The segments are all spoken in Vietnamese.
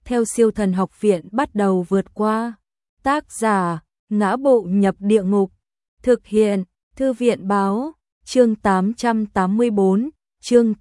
theo Siêu Thần Học Viện bắt đầu vượt qua. Tác giả: Ngã Bộ Nhập Địa Ngục. Thực hiện: Thư viện báo. Chương 884, chương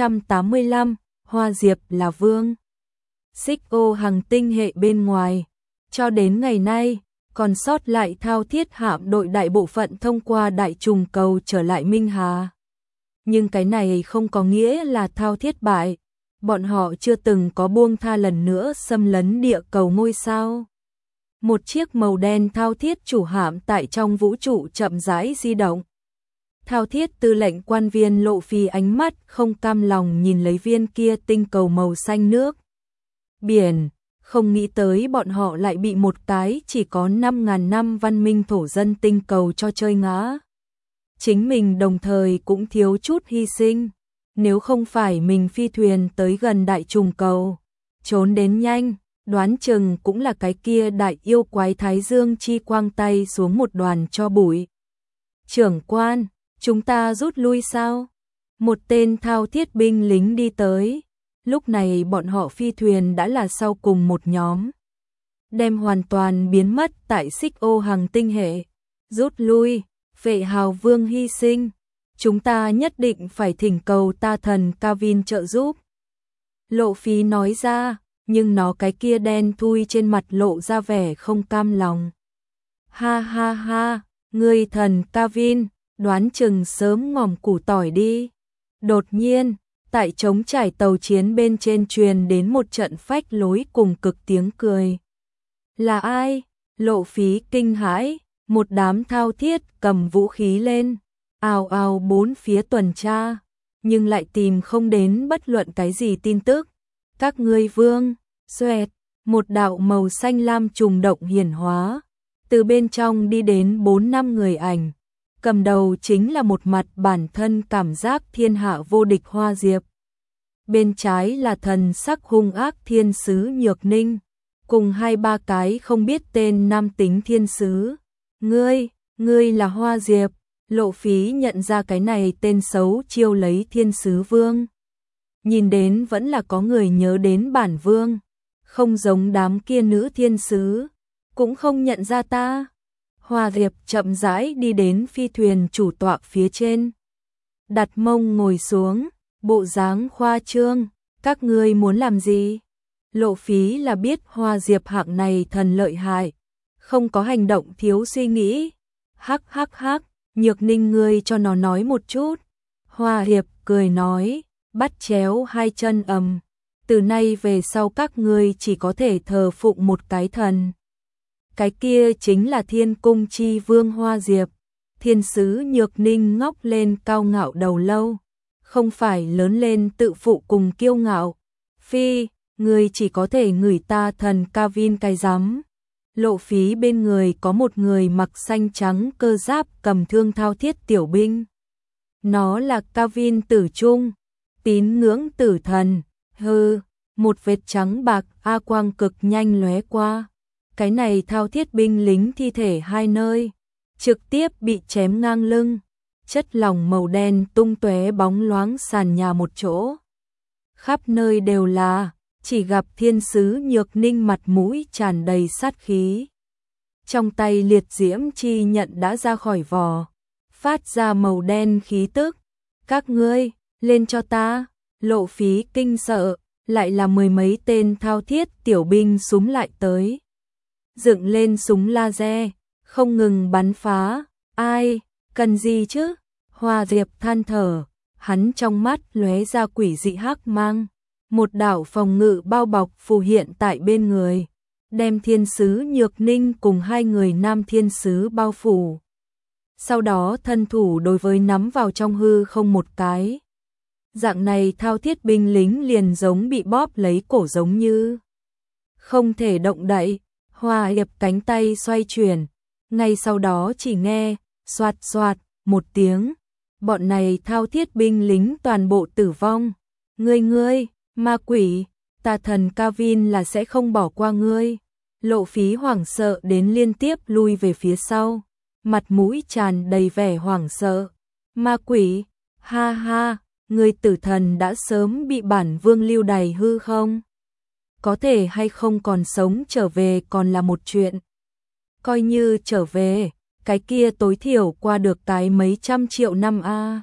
885, Hoa Diệp là vương. Xích Ô Hằng tinh hệ bên ngoài. Cho đến ngày nay, còn sót lại Thao Thiết hạm đội đại bộ phận thông qua đại trùng cầu trở lại Minh Hà. Nhưng cái này không có nghĩa là Thao Thiết bại. Bọn họ chưa từng có buông tha lần nữa xâm lấn địa cầu ngôi sao. Một chiếc màu đen Thao Thiết chủ hạm tại trong vũ trụ chậm rãi di động. Thao Thiết tư lệnh quan viên Lộ Phi ánh mắt không cam lòng nhìn lấy viên kia tinh cầu màu xanh nước biển, không nghĩ tới bọn họ lại bị một cái chỉ có 5.000 năm văn minh thổ dân tinh cầu cho chơi ngã. Chính mình đồng thời cũng thiếu chút hy sinh, nếu không phải mình phi thuyền tới gần đại trùng cầu, trốn đến nhanh, đoán chừng cũng là cái kia đại yêu quái Thái Dương chi quang tay xuống một đoàn cho bụi. Trưởng quan, chúng ta rút lui sao? Một tên Thao Thiết binh lính đi tới. Lúc này bọn họ phi thuyền đã là sau cùng một nhóm, đem hoàn toàn biến mất tại Xích Ô Hằng tinh hệ. Rút lui, Vệ Hào Vương hy sinh, chúng ta nhất định phải thỉnh cầu ta thần Kavin trợ giúp. Lộ Phi nói ra, nhưng nó cái kia đen thui trên mặt lộ ra vẻ không cam lòng. Ha ha ha, ngươi thần Kavin, đoán chừng sớm ngòm củ tỏi đi. Đột nhiên, tại trống trải tàu chiến bên trên truyền đến một trận phách lối cùng cực tiếng cười. Là ai? Lộ Phí kinh hãi, một đám Thao Thiết cầm vũ khí lên, ào ào bốn phía tuần tra, nhưng lại tìm không đến bất luận cái gì tin tức. Các ngươi vương, xoẹt, một đạo màu xanh lam trùng động hiển hóa, từ bên trong đi đến 4-5 người ảnh. Cầm đầu chính là một mặt bản thân cảm giác thiên hạ vô địch Hoa Diệp. Bên trái là thần sắc hung ác thiên sứ Nhược Ninh, cùng 2-3 cái không biết tên nam tính thiên sứ. Ngươi là Hoa Diệp. Lộ Phí nhận ra cái này tên xấu chiêu lấy thiên sứ vương. Nhìn đến vẫn là có người nhớ đến bản vương, không giống đám kia nữ thiên sứ, cũng không nhận ra ta. Hoa Diệp chậm rãi đi đến phi thuyền chủ tọa phía trên, đặt mông ngồi xuống, bộ dáng khoa trương. Các ngươi muốn làm gì? Lộ Phí là biết Hoa Diệp hạng này thần lợi hại, không có hành động thiếu suy nghĩ. Hắc hắc hắc, Nhược Ninh ngươi cho nó nói một chút. Hoa Diệp cười nói, bắt chéo hai chân từ nay về sau các ngươi chỉ có thể thờ phụng một cái thần. Cái kia chính là Thiên Cung chi vương Hoa Diệp. Thiên sứ Nhược Ninh ngóc lên cao ngạo đầu lâu, không phải lớn lên tự phụ cùng kiêu ngạo. Phi, ngươi chỉ có thể ngửi ta thần Kavin cái rắm. Lộ Phí bên người có một người mặc xanh trắng cơ giáp cầm thương Thao Thiết tiểu binh. Nó là Kavin tử trung, tín ngưỡng tử thần. Hừ, một vệt trắng bạc a quang cực nhanh lóe qua. Cái này Thao Thiết binh lính thi thể hai nơi, trực tiếp bị chém ngang lưng, chất lỏng màu đen tung tóe bóng loáng sàn nhà một chỗ. Khắp nơi đều là, chỉ gặp thiên sứ Nhược Ninh mặt mũi tràn đầy sát khí. Trong tay liệt diễm chi nhận đã ra khỏi vỏ, phát ra màu đen khí tức. Các ngươi, lên cho ta. Lộ Phí kinh sợ, lại là mười mấy tên Thao Thiết tiểu binh súng lại tới. Dựng lên súng laser, không ngừng bắn phá. Ai, cần gì chứ? Hoa Diệp than thở, hắn trong mắt lóe ra quỷ dị hắc mang. Một đạo phòng ngự bao bọc phù hiện tại bên người, đem thiên sứ Nhược Ninh cùng hai người nam thiên sứ bao phủ. Sau đó thân thủ đối với nắm vào trong hư không một cái. Dạng này Thao Thiết binh lính liền giống bị bóp lấy cổ giống như không thể động đậy. Hoa Hiệp cánh tay xoay chuyển, ngay sau đó chỉ nghe xoạt xoạt một tiếng, bọn này Thao Thiết binh lính toàn bộ tử vong. Ngươi, ma quỷ, ta thần Kavin là sẽ không bỏ qua ngươi. Lộ Phí hoảng sợ đến liên tiếp lui về phía sau, mặt mũi tràn đầy vẻ hoảng sợ. Ma quỷ, ha ha, ngươi tử thần đã sớm bị bản vương lưu đày hư không? có thể hay không còn sống trở về còn là một chuyện. Coi như trở về, cái kia tối thiểu qua được cái mấy trăm triệu năm a.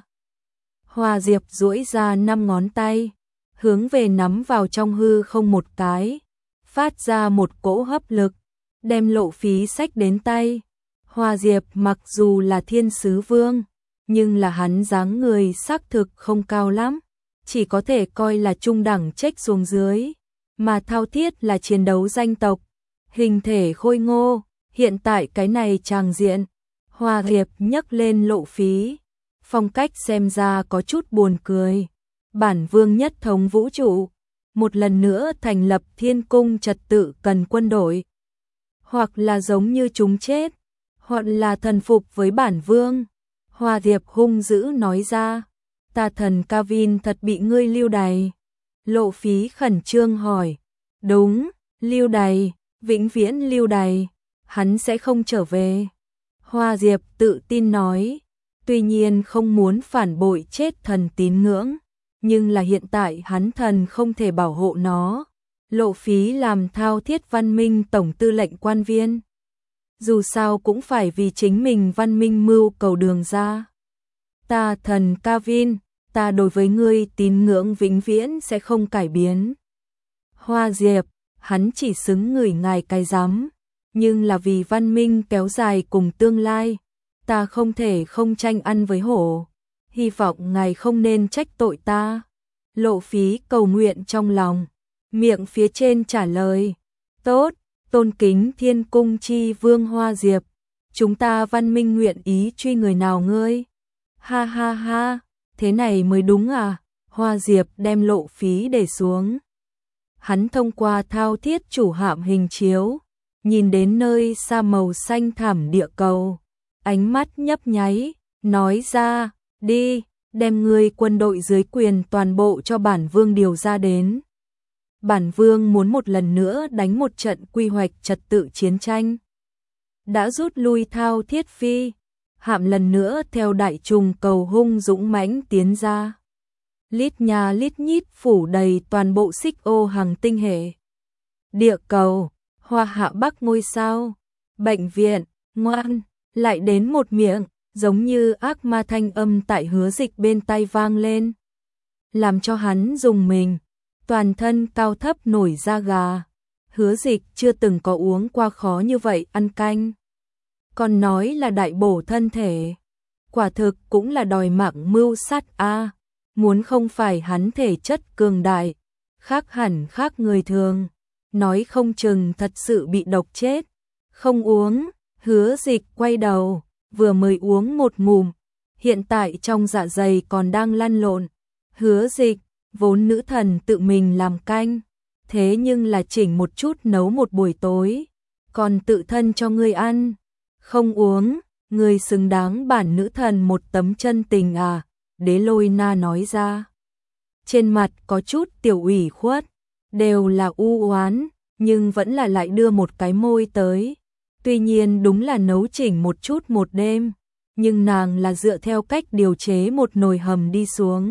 Hoa Diệp duỗi ra 5 ngón tay, hướng về nắm vào trong hư không một cái, phát ra một cỗ hấp lực, đem Lộ Phí xách đến tay. Hoa Diệp mặc dù là thiên sứ vương, nhưng là hắn dáng người xác thực không cao lắm, chỉ có thể coi là trung đẳng chếch xuống dưới, mà Thao Thiết là chiến đấu danh tộc, hình thể khôi ngô, hiện tại cái này tràng diện, Hoa Diệp nhấc lên Lộ Phí, phong cách xem ra có chút buồn cười. Bản vương nhất thống vũ trụ, một lần nữa thành lập thiên cung trật tự cần quân đội, hoặc là giống như chúng chết, hoặc là thần phục với bản vương. Hoa Diệp hung dữ nói ra, ta thần Kavin thật bị ngươi lưu đày. Lộ Phí khẩn trương hỏi, đúng, lưu đày, vĩnh viễn lưu đày, hắn sẽ không trở về. Hoa Diệp tự tin nói, tuy nhiên không muốn phản bội chết thần tín ngưỡng, nhưng là hiện tại hắn thần không thể bảo hộ nó. Lộ Phí làm Thao Thiết văn minh tổng tư lệnh quan viên, dù sao cũng phải vì chính mình văn minh mưu cầu đường ra. Ta thần Kavin, ta đối với ngươi tín ngưỡng vĩnh viễn sẽ không cải biến. Hoa Diệp, hắn chỉ xứng ngửi ngài cái rắm, nhưng là vì văn minh kéo dài cùng tương lai, ta không thể không tranh ăn với hổ, hy vọng ngài không nên trách tội ta. Lộ Phí cầu nguyện trong lòng, miệng phía trên trả lời, tốt, tôn kính thiên cung chi vương Hoa Diệp, chúng ta văn minh nguyện ý truy người nào ngươi. Ha ha ha, thế này mới đúng à. Hoa Diệp đem Lộ Phí để xuống. Hắn thông qua Thao Thiết chủ hạm hình chiếu, nhìn đến nơi xa màu xanh thẳm địa cầu, ánh mắt nhấp nháy, nói ra, đi, đem ngươi quân đội dưới quyền toàn bộ cho bản vương điều ra đến. Bản vương muốn một lần nữa đánh một trận quy hoạch trật tự chiến tranh. Đã rút lui Thao Thiết phi, hạm lần nữa theo đại trùng cầu hung dũng mãnh tiến ra. Lít nhà lít nhít phủ đầy toàn bộ xích ô hành tinh hệ. Địa cầu, Hoa Hạ Bắc ngôi sao, bệnh viện, ngoan, lại đến một miệng, giống như ác ma thanh âm tại Hứa Dịch bên tai vang lên, làm cho hắn rùng mình, toàn thân cao thấp nổi da gà. Hứa Dịch chưa từng có uống qua khó như vậy ăn canh, còn nói là đại bổ thân thể, quả thực cũng là đòi mạng mưu sát a. Muốn không phải hắn thể chất cường đại, khác hẳn khác người thường, nói không chừng thật sự bị độc chết. Không uống, Hứa Dịch quay đầu, vừa mới uống một ngụm, hiện tại trong dạ dày còn đang lăn lộn. Hứa Dịch, vốn nữ thần tự mình làm canh, thế nhưng là chỉnh một chút nấu một buổi tối, còn tự thân cho ngươi ăn. Không uống, ngươi xứng đáng bản nữ thần một tấm chân tình à. Đế Lôi Na nói ra, trên mặt có chút tiểu ủy khuất, đều là u oán, nhưng vẫn là lại đưa một cái môi tới. Tuy nhiên đúng là nấu chỉnh một chút một đêm, nhưng nàng là dựa theo cách điều chế một nồi hầm đi xuống,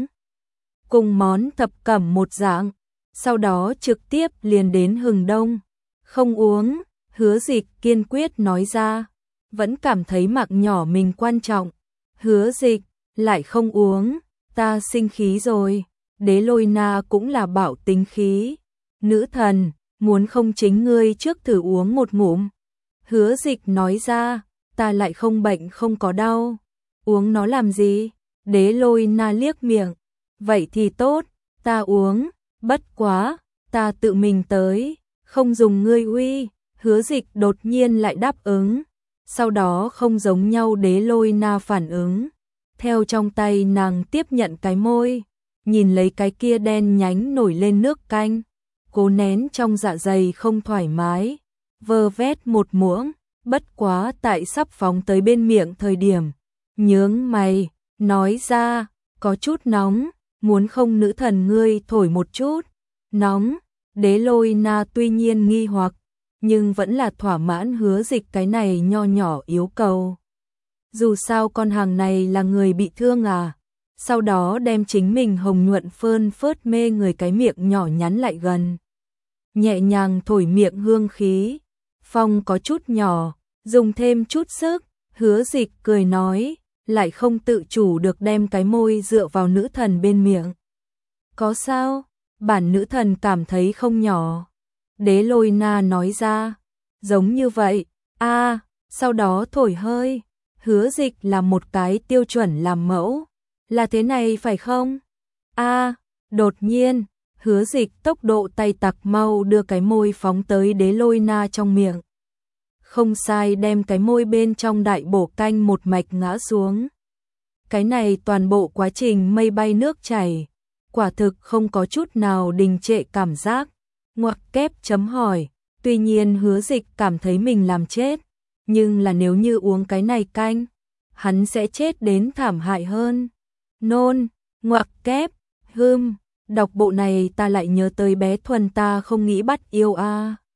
cùng món thập cẩm một dạng, sau đó trực tiếp liền đến hừng đông. Không uống, Hứa Dịch kiên quyết nói ra, vẫn cảm thấy mạng nhỏ mình quan trọng. Hứa Dịch, lại không uống, ta sinh khí rồi. Đế Lôi Na cũng là bảo tính khí. Nữ thần, muốn không chính ngươi trước thử uống một ngụm. Hứa Dịch nói ra, ta lại không bệnh không có đau, uống nó làm gì? Đế Lôi Na liếc miệng, vậy thì tốt, ta uống, bất quá, ta tự mình tới, không dùng ngươi uy. Hứa Dịch đột nhiên lại đáp ứng, sau đó không giống nhau Đế Lôi Na phản ứng. Theo trong tay nàng tiếp nhận cái môi, nhìn lấy cái kia đen nhánh nổi lên nước canh, cố nén trong dạ dày không thoải mái, vơ vét một muỗng, bất quá tại sắp phóng tới bên miệng thời điểm, nhướng mày, nói ra, có chút nóng, muốn không nữ thần ngươi thổi một chút. Nóng, Đế Lôi Na tuy nhiên nghi hoặc, nhưng vẫn là thỏa mãn Hứa Dịch cái này nho nhỏ yếu cầu. Dù sao con hàng này là người bị thương à. Sau đó đem chính mình hồng nhuận phơn phớt mê người cái miệng nhỏ nhắn lại gần. nhẹ nhàng thổi miệng hương khí. Phong có chút nhỏ, dùng thêm chút sức, Hứa Dịch cười nói, lại không tự chủ được đem cái môi dựa vào nữ thần bên miệng. Có sao? Bản nữ thần cảm thấy không nhỏ. Đế Lôi Na nói ra, giống như vậy, sau đó thổi hơi. Hứa Dịch là một cái tiêu chuẩn làm mẫu, là thế này phải không? Đột nhiên, Hứa Dịch tốc độ tay tặc mau đưa cái môi phóng tới Đế Lôi Na trong miệng. Không sai, đem cái môi bên trong đại bổ canh một mạch ngã xuống. Cái này toàn bộ quá trình mây bay nước chảy, quả thực không có chút nào đình trệ cảm giác. Ngoặc kép chấm hỏi, tuy nhiên Hứa Dịch cảm thấy mình làm chết, nhưng là nếu như uống cái này canh, hắn sẽ chết đến thảm hại hơn. Nôn, ngoặc kép, đọc bộ này ta lại nhớ tới bé Thuần ta không nghĩ bắt yêu